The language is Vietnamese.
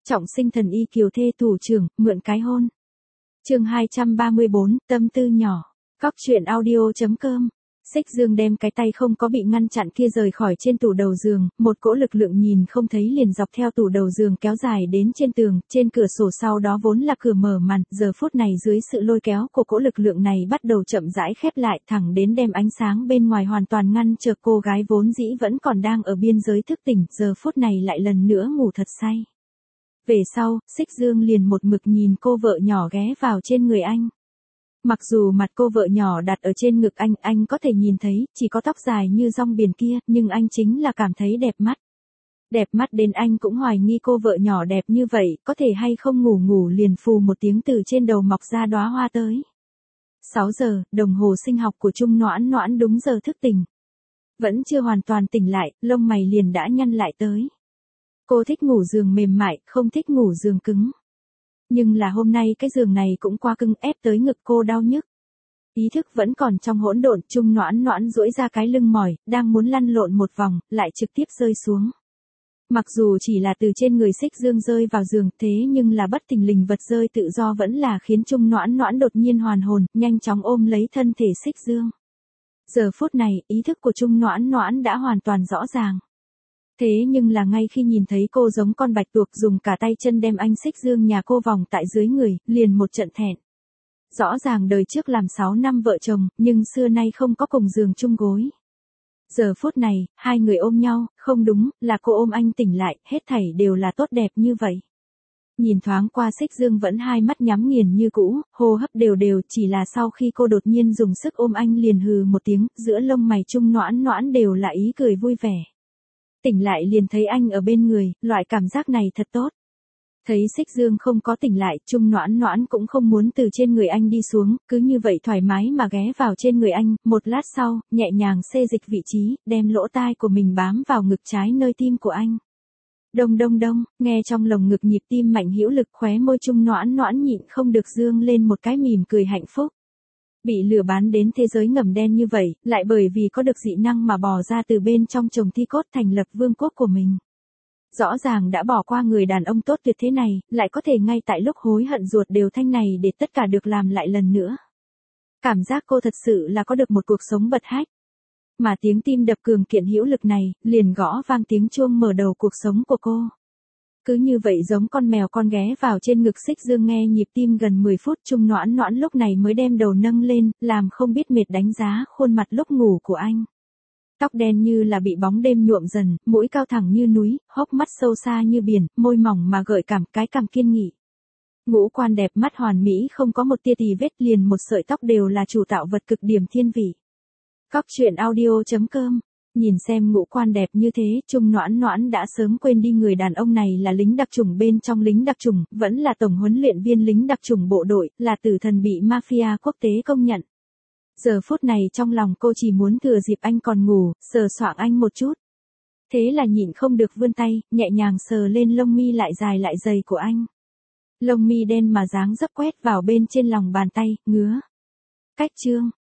Trọng sinh thần y kiều thê thủ trưởng, mượn cái hôn. Chương 234, tâm tư nhỏ. Cóc truyện audio.com. Xích Dương đem cái tay không có bị ngăn chặn kia rời khỏi trên tủ đầu giường, một cỗ lực lượng nhìn không thấy liền dọc theo tủ đầu giường kéo dài đến trên tường, trên cửa sổ sau đó vốn là cửa mở màn, giờ phút này dưới sự lôi kéo của cỗ lực lượng này bắt đầu chậm rãi khép lại thẳng đến đem ánh sáng bên ngoài hoàn toàn ngăn trở cô gái vốn dĩ vẫn còn đang ở biên giới thức tỉnh, giờ phút này lại lần nữa ngủ thật say. Về sau, Xích Dương liền một mực nhìn cô vợ nhỏ ghé vào trên người anh. Mặc dù mặt cô vợ nhỏ đặt ở trên ngực anh có thể nhìn thấy, chỉ có tóc dài như rong biển kia, nhưng anh chính là cảm thấy đẹp mắt. Đẹp mắt đến anh cũng hoài nghi cô vợ nhỏ đẹp như vậy, có thể hay không ngủ liền phù một tiếng từ trên đầu mọc ra đóa hoa tới. 6 giờ, đồng hồ sinh học của Trung Noãn Noãn đúng giờ thức tỉnh. Vẫn chưa hoàn toàn tỉnh lại, lông mày liền đã nhăn lại tới. Cô thích ngủ giường mềm mại, không thích ngủ giường cứng. Nhưng là hôm nay cái giường này cũng quá cứng ép tới ngực cô đau nhức. Ý thức vẫn còn trong hỗn độn, Trung Noãn Noãn duỗi ra cái lưng mỏi, đang muốn lăn lộn một vòng, lại trực tiếp rơi xuống. Mặc dù chỉ là từ trên người Xích Dương rơi vào giường, thế nhưng là bất thình lình vật rơi tự do vẫn là khiến Trung Noãn Noãn đột nhiên hoàn hồn, nhanh chóng ôm lấy thân thể Xích Dương. Giờ phút này, ý thức của Trung Noãn Noãn đã hoàn toàn rõ ràng. Thế nhưng là ngay khi nhìn thấy cô giống con bạch tuộc dùng cả tay chân đem anh Xích Dương nhà cô vòng tại dưới người, liền một trận thẹn. Rõ ràng đời trước làm 6 năm vợ chồng, nhưng xưa nay không có cùng giường chung gối. Giờ phút này, hai người ôm nhau, không đúng, là cô ôm anh tỉnh lại, hết thảy đều là tốt đẹp như vậy. Nhìn thoáng qua Xích Dương vẫn hai mắt nhắm nghiền như cũ, hô hấp đều, chỉ là sau khi cô đột nhiên dùng sức ôm anh liền hừ một tiếng, giữa lông mày Trung Noãn Noãn đều là ý cười vui vẻ. Tỉnh lại liền thấy anh ở bên người, loại cảm giác này thật tốt. Thấy Xích Dương không có tỉnh lại, Trung Noãn Noãn cũng không muốn từ trên người anh đi xuống, cứ như vậy thoải mái mà ghé vào trên người anh, một lát sau, nhẹ nhàng xê dịch vị trí, đem lỗ tai của mình bám vào ngực trái nơi tim của anh. Đông, nghe trong lồng ngực nhịp tim mạnh hữu lực, khóe môi Trung Noãn Noãn nhịn không được dương lên một cái mỉm cười hạnh phúc. Bị lừa bán đến thế giới ngầm đen như vậy, lại bởi vì có được dị năng mà bò ra từ bên trong chồng thi cốt thành lập vương quốc của mình. Rõ ràng đã bỏ qua người đàn ông tốt tuyệt thế này, lại có thể ngay tại lúc hối hận ruột đều thanh này để tất cả được làm lại lần nữa. Cảm giác cô thật sự là có được một cuộc sống bật hách. Mà tiếng tim đập cường kiện hữu lực này, liền gõ vang tiếng chuông mở đầu cuộc sống của cô. Cứ như vậy giống con mèo con ghé vào trên ngực Xích Dương nghe nhịp tim gần 10 phút, Trung Noãn Noãn lúc này mới đem đầu nâng lên, làm không biết mệt đánh giá khuôn mặt lúc ngủ của anh. Tóc đen như là bị bóng đêm nhuộm dần, mũi cao thẳng như núi, hốc mắt sâu xa như biển, môi mỏng mà gợi cảm, cái cằm kiên nghị. Ngũ quan đẹp, mắt hoàn mỹ không có một tia tì vết, liền một sợi tóc đều là chủ tạo vật cực điểm thiên vị. Cóc truyện audio.com. Nhìn xem ngũ quan đẹp như thế, Trung Noãn Noãn đã sớm quên đi người đàn ông này là lính đặc chủng bên trong lính đặc chủng, vẫn là tổng huấn luyện viên lính đặc chủng bộ đội, là tử thần bị mafia quốc tế công nhận. Giờ phút này trong lòng cô chỉ muốn thừa dịp anh còn ngủ, sờ soạng anh một chút. Thế là nhịn không được vươn tay, nhẹ nhàng sờ lên lông mi lại dài lại dày của anh. Lông mi đen mà dáng dấp quét vào bên trên lòng bàn tay, ngứa. Cách chương.